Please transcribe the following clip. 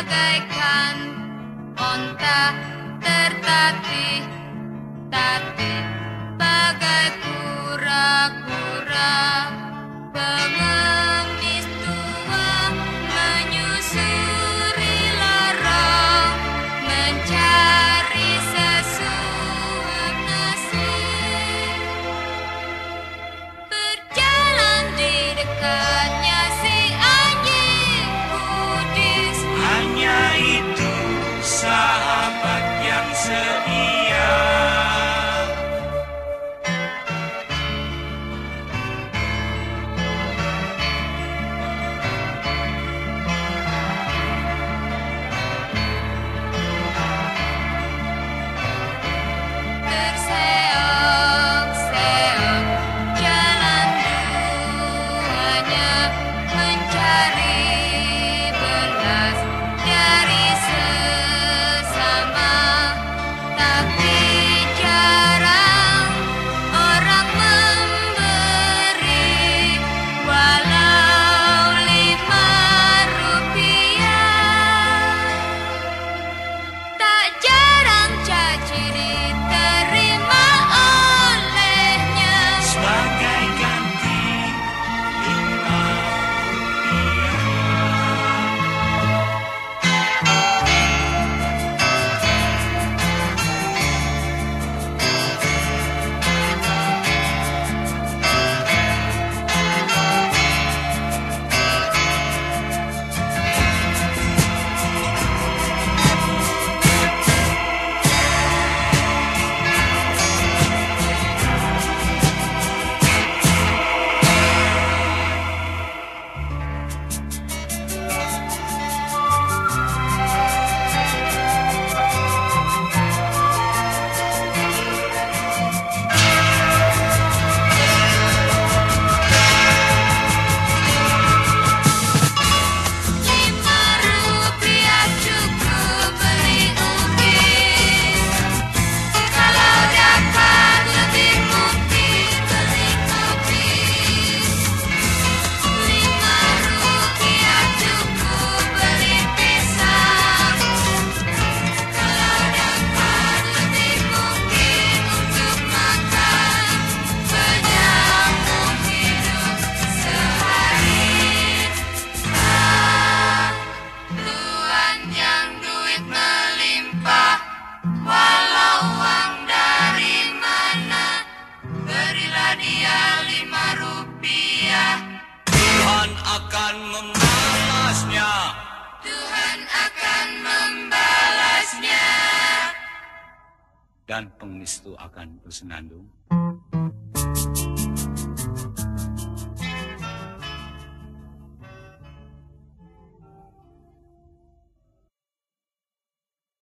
bagaikan onta tertatih-tatih, bagai kura-kura pengemis tua menyusuri lorong mencari sesuap nasib. Berjalan di dekatnya si anjing kudis, hanya itu sahabat yang setia. terseok-seok jalan duanya mencari belas dari sesama, tapi jarang orang memberi walau 5 rupiah. Tak jarang caci diterima olehnya, Sebagai ganti 5 Rp5 cukup beli ukis. Kalau dapat lebih mungkin beli kopi. Rp5 cukup beli pisang. Kalau dapat lebih mungkin untuk makan menyambung hidup sehari. Tuhan yang duit melimpah, walau uang dari mana, berilah dia 5 rupiah. Tuhan akan membalasnya. Tuhan akan membalasnya. Dan pengemis itu akan bersenandung.